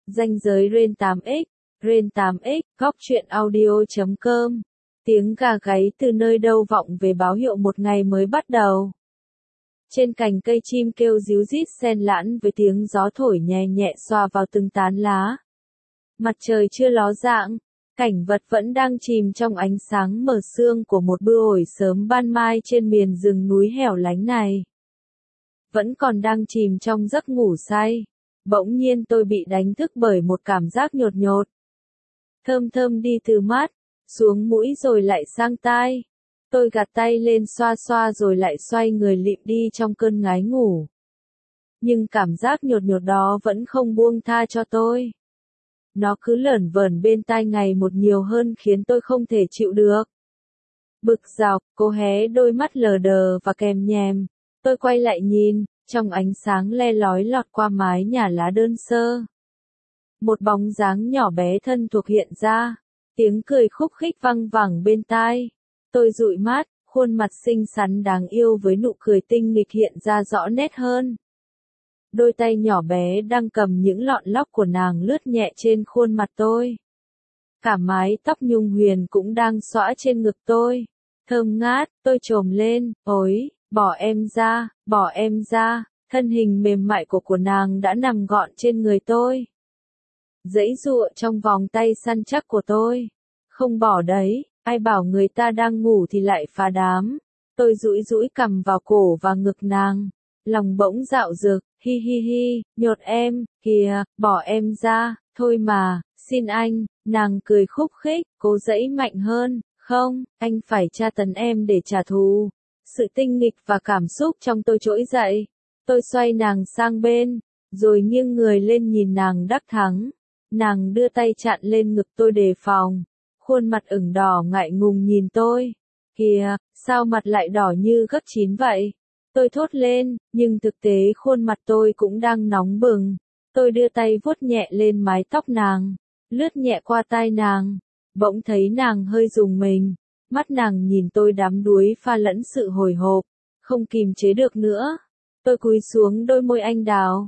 Ranh giới Ren 8X, Ren 8X, góc truyện audio.com. Tiếng gà gáy từ nơi đâu vọng về báo hiệu một ngày mới bắt đầu. Trên cành cây chim kêu ríu rít xen lẫn với tiếng gió thổi nhẹ nhẹ xoa vào từng tán lá. Mặt trời chưa ló dạng, cảnh vật vẫn đang chìm trong ánh sáng mờ sương của một bữa hồi sớm ban mai trên miền rừng núi hẻo lánh này. Vẫn còn đang chìm trong giấc ngủ say, bỗng nhiên tôi bị đánh thức bởi một cảm giác nhột nhột. Thơm thơm đi từ mắt, xuống mũi rồi lại sang tai. Tôi gạt tay lên xoa xoa rồi lại xoay người lịm đi trong cơn ngái ngủ. Nhưng cảm giác nhột nhột đó vẫn không buông tha cho tôi. Nó cứ lởn vởn bên tai ngày một nhiều hơn khiến tôi không thể chịu được. Bực dọc, cố hé đôi mắt lờ đờ và kèm nhèm. Tôi quay lại nhìn, trong ánh sáng le lói lọt qua mái nhà lá đơn sơ. Một bóng dáng nhỏ bé thân thuộc hiện ra, tiếng cười khúc khích văng vẳng bên tai. Tôi dụi mắt, khuôn mặt xinh xắn đáng yêu với nụ cười tinh nghịch hiện ra rõ nét hơn. Đôi tay nhỏ bé đang cầm những lọn lóc của nàng lướt nhẹ trên khuôn mặt tôi. Cả mái tóc nhung huyền cũng đang xõa trên ngực tôi. Thơm ngát, tôi chồm lên, ối, bỏ em ra, thân hình mềm mại của nàng đã nằm gọn trên người tôi. Giãy giụa trong vòng tay săn chắc của tôi. Không bỏ đấy, ai bảo người ta đang ngủ thì lại phá đám. Tôi dũi cằm vào cổ và ngực nàng. Lòng bỗng dạo dực, hi hi hi, nhột em, kìa, bỏ em ra, thôi mà, xin anh, nàng cười khúc khích, cố giãy mạnh hơn, không, anh phải tra tấn em để trả thù. Sự tinh nghịch và cảm xúc trong tôi trỗi dậy. Tôi xoay nàng sang bên, rồi nghiêng người lên nhìn nàng đắc thắng. Nàng đưa tay chặn lên ngực tôi đề phòng. Khuôn mặt ửng đỏ ngại ngùng nhìn tôi. Kìa, sao mặt lại đỏ như gấc chín vậy? Tôi thốt lên, nhưng thực tế khuôn mặt tôi cũng đang nóng bừng. Tôi đưa tay vuốt nhẹ lên mái tóc nàng, lướt nhẹ qua tai nàng. Bỗng thấy nàng hơi rùng mình. Mắt nàng nhìn tôi đắm đuối pha lẫn sự hồi hộp, không kìm chế được nữa. Tôi cúi xuống đôi môi anh đào.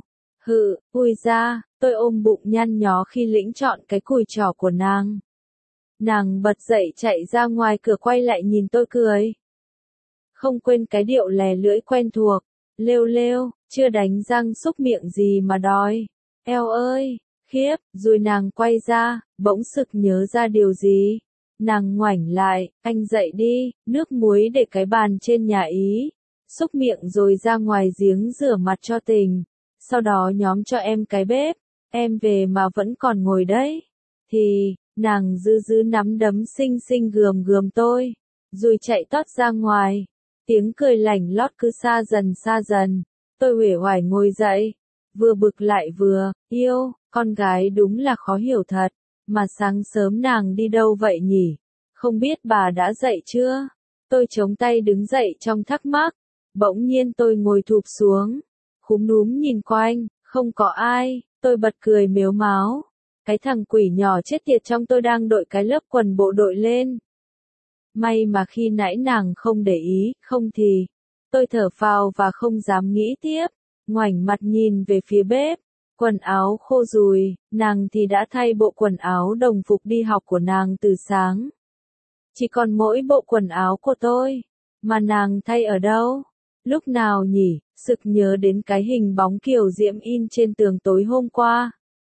Ui ra, tôi ôm bụng nhăn nhó khi lĩnh trọn cái cùi trỏ của nàng. Nàng bật dậy chạy ra ngoài cửa quay lại nhìn tôi cười. Không quên cái điệu lè lưỡi quen thuộc. Lêu, chưa đánh răng xúc miệng gì mà đòi. Eo ơi, khiếp, rồi nàng quay ra, bỗng sực nhớ ra điều gì. Nàng ngoảnh lại, anh dậy đi, nước muối để cái bàn trên nhà Ý. Xúc miệng rồi ra ngoài giếng rửa mặt cho tình. Sau đó nhóm cho em cái bếp. Em về mà vẫn còn ngồi đấy. Thì, nàng dư nắm đấm xinh xinh gườm tôi. Rồi chạy tót ra ngoài. Tiếng cười lảnh lót cứ xa dần. Tôi uể oải ngồi dậy. Vừa bực lại vừa, yêu, con gái đúng là khó hiểu thật. Mà sáng sớm nàng đi đâu vậy nhỉ? Không biết bà đã dậy chưa? Tôi chống tay đứng dậy trong thắc mắc. Bỗng nhiên tôi ngồi thụp xuống. Khúm núm nhìn quanh, không có ai. Tôi bật cười mếu máo. Cái thằng quỷ nhỏ chết tiệt trong tôi đang đội cái lớp quần bộ đội lên. May mà khi nãy nàng không để ý, không thì. Tôi thở phào và không dám nghĩ tiếp. Ngoảnh mặt nhìn về phía bếp. Quần áo khô rùi, nàng thì đã thay bộ quần áo đồng phục đi học của nàng từ sáng. Chỉ còn mỗi bộ quần áo của tôi. Mà nàng thay ở đâu? Lúc nào nhỉ? Sực nhớ đến cái hình bóng Kiều Diễm in trên tường tối hôm qua.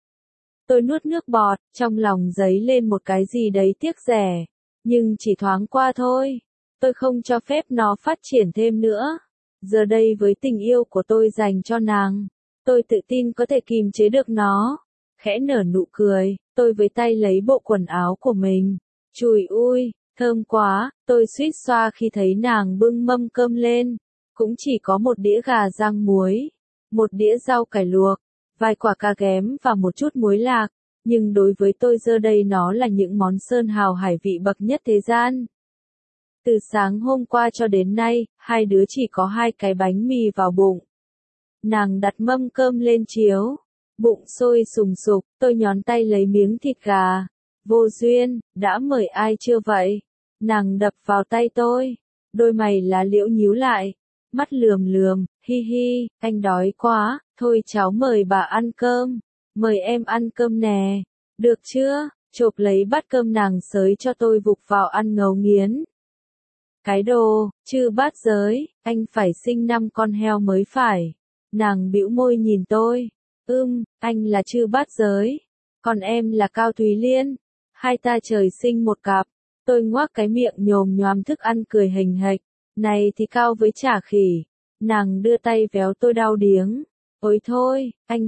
Tôi nuốt nước bọt, trong lòng dấy lên một cái gì đấy tiếc rẻ. Nhưng chỉ thoáng qua thôi. Tôi không cho phép nó phát triển thêm nữa. Giờ đây với tình yêu của tôi dành cho nàng, tôi tự tin có thể kìm chế được nó. Khẽ nở nụ cười, tôi với tay lấy bộ quần áo của mình. Chùi ui, thơm quá, tôi suýt xoa khi thấy nàng bưng mâm cơm lên. Cũng chỉ có một đĩa gà rang muối, một đĩa rau cải luộc, vài quả cà ghém và một chút muối lạc. Nhưng đối với tôi giờ đây nó là những món sơn hào hải vị bậc nhất thế gian. Từ sáng hôm qua cho đến nay, hai đứa chỉ có 2 cái bánh mì vào bụng. Nàng đặt mâm cơm lên chiếu. Bụng sôi sùng sục, tôi nhón tay lấy miếng thịt gà. Vô duyên, đã mời ai chưa vậy? Nàng đập vào tay tôi. Đôi mày lá liễu nhíu lại. Mắt lườm, hi hi, anh đói quá, thôi cháu mời bà ăn cơm. mời em ăn cơm nè, được chưa? Chộp lấy bát cơm nàng xới cho tôi vục vào ăn ngấu nghiến. Cái đồ, chư bát giới, anh phải sinh 5 con heo mới phải. Nàng bĩu môi nhìn tôi. Anh là chư bát giới, còn em là Cao Thúy Liên. Hai ta trời sinh một cặp. Tôi ngoác cái miệng nhồm nhoàm thức ăn cười hình hạch. Này thì Cao với chả khỉ. Nàng đưa tay véo tôi đau điếng. Ôi thôi, anh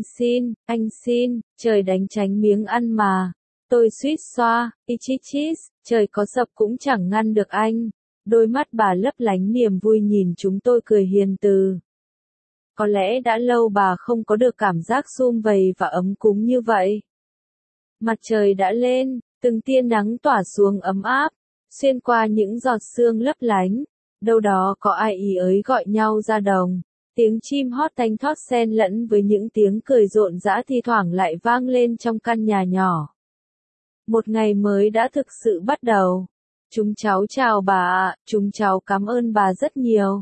xin, trời đánh tránh miếng ăn mà. Tôi suýt xoa, ichichis, trời có sập cũng chẳng ngăn được anh. Đôi mắt bà lấp lánh niềm vui nhìn chúng tôi cười hiền từ. Có lẽ đã lâu bà không có được cảm giác sum vầy và ấm cúng như vậy. Mặt trời đã lên, từng tia nắng tỏa xuống ấm áp, xuyên qua những giọt sương lấp lánh. Đâu đó có ai ý ới gọi nhau ra đồng. Tiếng chim hót thanh thót xen lẫn với những tiếng cười rộn rã thi thoảng lại vang lên trong căn nhà nhỏ. Một ngày mới đã thực sự bắt đầu. Chúng cháu chào bà ạ, chúng cháu cảm ơn bà rất nhiều.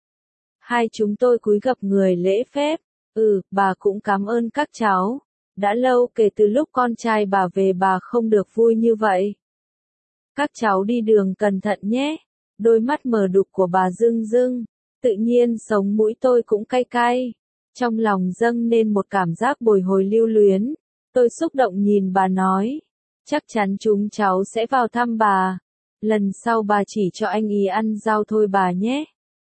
Hai chúng tôi cúi gập người lễ phép. Bà cũng cảm ơn các cháu. Đã lâu kể từ lúc con trai bà về bà không được vui như vậy. Các cháu đi đường cẩn thận nhé. Đôi mắt mờ đục của bà rưng rưng. Tự nhiên sống mũi tôi cũng cay cay. Trong lòng dâng lên một cảm giác bồi hồi lưu luyến. Tôi xúc động nhìn bà nói. Chắc chắn chúng cháu sẽ vào thăm bà. Lần sau bà chỉ cho anh ý ăn rau thôi bà nhé.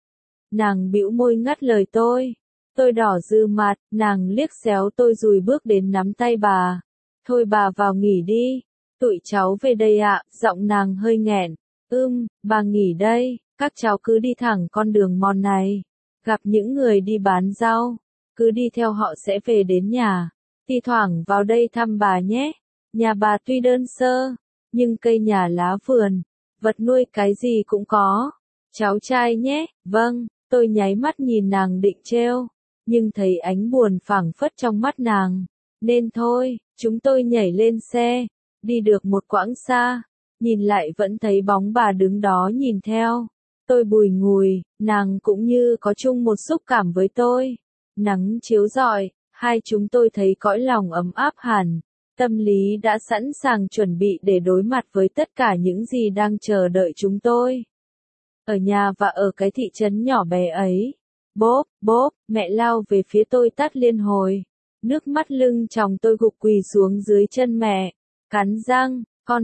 Nàng bĩu môi ngắt lời tôi. Tôi đỏ rư mặt, nàng liếc xéo tôi rùi bước đến nắm tay bà. Thôi bà vào nghỉ đi. Tụi cháu về đây ạ, giọng nàng hơi nghẹn. Bà nghỉ đây, các cháu cứ đi thẳng con đường mòn này. Gặp những người đi bán rau, cứ đi theo họ sẽ về đến nhà. Thi thoảng vào đây thăm bà nhé. Nhà bà tuy đơn sơ, nhưng cây nhà lá vườn, vật nuôi cái gì cũng có. Cháu trai nhé, vâng, tôi nháy mắt nhìn nàng định trêu, nhưng thấy ánh buồn phảng phất trong mắt nàng. Nên thôi, chúng tôi nhảy lên xe, đi được một quãng xa, nhìn lại vẫn thấy bóng bà đứng đó nhìn theo. Tôi bùi ngùi, nàng cũng như có chung một xúc cảm với tôi. Nắng chiếu rọi, hai chúng tôi thấy cõi lòng ấm áp hẳn. Tâm lý đã sẵn sàng chuẩn bị để đối mặt với tất cả những gì đang chờ đợi chúng tôi. Ở nhà và ở cái thị trấn nhỏ bé ấy. Bốp, mẹ lao về phía tôi tát liên hồi. Nước mắt lưng tròng tôi gục quỳ xuống dưới chân mẹ. Cắn răng, con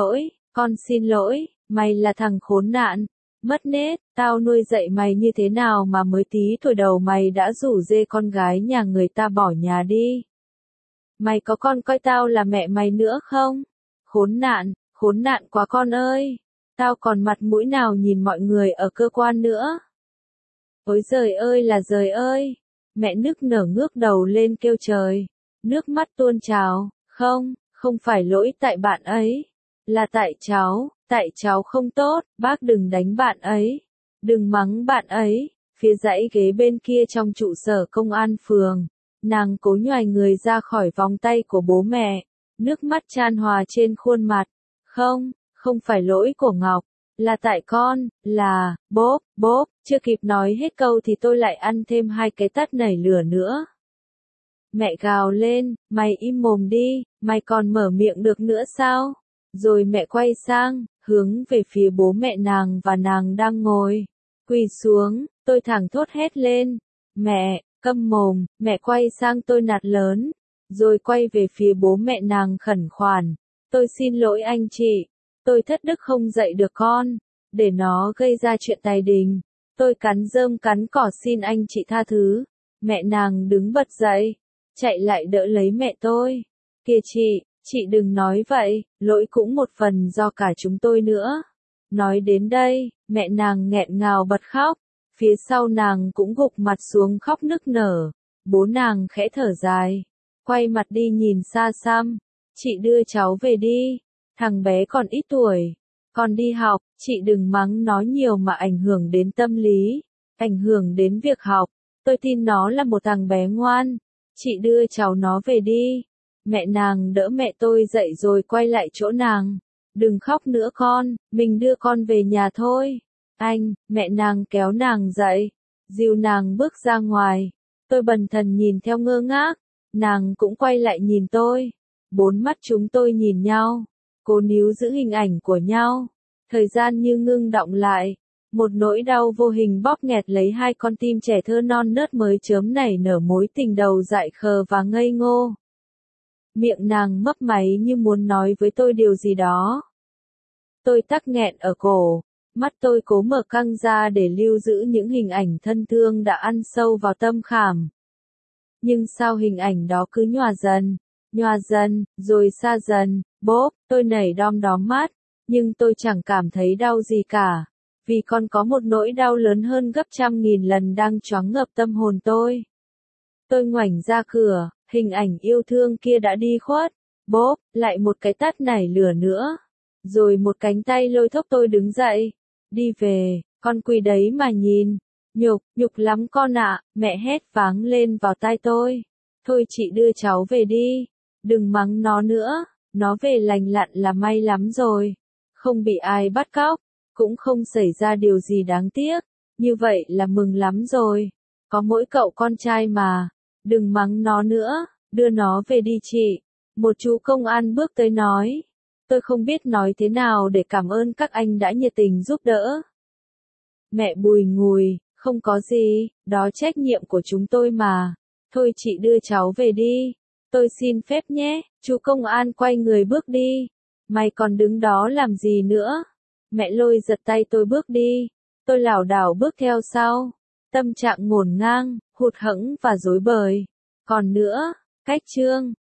xin lỗi, mày là thằng khốn nạn. Mất nết, tao nuôi dạy mày như thế nào mà mới tí tuổi đầu mày đã rủ rê con gái nhà người ta bỏ nhà đi. Mày có còn coi tao là mẹ mày nữa không? Khốn nạn quá con ơi. Tao còn mặt mũi nào nhìn mọi người ở cơ quan nữa. Ôi giời ơi là giời ơi. Mẹ nức nở ngước đầu lên kêu trời. Nước mắt tuôn trào. Không phải lỗi tại bạn ấy. Là tại cháu không tốt. Bác đừng đánh bạn ấy. Đừng mắng bạn ấy. Phía dãy ghế bên kia trong trụ sở công an phường. Nàng cố nhoài người ra khỏi vòng tay của bố mẹ. Nước mắt chan hòa trên khuôn mặt. Không phải lỗi của Ngọc. Là tại con, là, bốp, chưa kịp nói hết câu thì tôi lại ăn thêm 2 cái tát nảy lửa nữa. Mẹ gào lên, mày im mồm đi, mày còn mở miệng được nữa sao? Rồi mẹ quay sang, hướng về phía bố mẹ nàng và nàng đang ngồi. Quỳ xuống, tôi thẳng thốt hét lên. Mẹ, câm mồm, mẹ quay sang tôi nạt lớn. Rồi quay về phía bố mẹ nàng khẩn khoản. Tôi xin lỗi anh chị. Tôi thất đức không dạy được con, để nó gây ra chuyện tài đình. Tôi cắn rơm cắn cỏ xin anh chị tha thứ. Mẹ nàng đứng bật dậy, chạy lại đỡ lấy mẹ tôi. Kìa chị đừng nói vậy, lỗi cũng một phần do cả chúng tôi nữa. Nói đến đây, mẹ nàng nghẹn ngào bật khóc, phía sau nàng cũng gục mặt xuống khóc nức nở. Bố nàng khẽ thở dài, quay mặt đi nhìn xa xăm. Chị đưa cháu về đi. Thằng bé còn ít tuổi, còn đi học, chị đừng mắng nó nhiều mà ảnh hưởng đến tâm lý, ảnh hưởng đến việc học. Tôi tin nó là một thằng bé ngoan. Chị đưa cháu nó về đi. Mẹ nàng đỡ mẹ tôi dậy rồi quay lại chỗ nàng. Đừng khóc nữa con, mình đưa con về nhà thôi. Anh, mẹ nàng kéo nàng dậy, dìu nàng bước ra ngoài. Tôi bần thần nhìn theo ngơ ngác. Nàng cũng quay lại nhìn tôi. Bốn mắt chúng tôi nhìn nhau, cố níu giữ hình ảnh của nhau. Thời gian như ngưng đọng lại. Một nỗi đau vô hình bóp nghẹt lấy hai con tim trẻ thơ non nớt mới chớm nảy nở mối tình đầu dại khờ và ngây ngô. Miệng nàng mấp máy như muốn nói với tôi điều gì đó. Tôi tắc nghẹn ở cổ, mắt tôi cố mở căng ra để lưu giữ những hình ảnh thân thương đã ăn sâu vào tâm khảm. Nhưng sao hình ảnh đó cứ nhòa dần, rồi xa dần, bốp, tôi nảy đom đóm mắt, nhưng tôi chẳng cảm thấy đau gì cả, vì còn có một nỗi đau lớn hơn gấp 100.000 lần đang choáng ngợp tâm hồn tôi. Tôi ngoảnh ra cửa, hình ảnh yêu thương kia đã đi khuất, bốp, lại một cái tát nảy lửa nữa. Rồi một cánh tay lôi thốc tôi đứng dậy, đi về, con quỳ đấy mà nhìn. Nhục lắm con ạ, mẹ hét váng lên vào tai tôi. Thôi chị đưa cháu về đi, đừng mắng nó nữa, nó về lành lặn là may lắm rồi. Không bị ai bắt cóc, cũng không xảy ra điều gì đáng tiếc, như vậy là mừng lắm rồi. Có mỗi cậu con trai mà, đừng mắng nó nữa, đưa nó về đi chị. Một chú công an bước tới nói. Tôi không biết nói thế nào để cảm ơn các anh đã nhiệt tình giúp đỡ. Mẹ bùi ngùi, không có gì, đó trách nhiệm của chúng tôi mà. Thôi chị đưa cháu về đi. Tôi xin phép nhé, chú công an quay người bước đi. Mày còn đứng đó làm gì nữa? Mẹ lôi giật tay tôi bước đi. Tôi lảo đảo bước theo sau. Tâm trạng ngổn ngang, hụt hẫng và rối bời. Còn nữa, cách chương.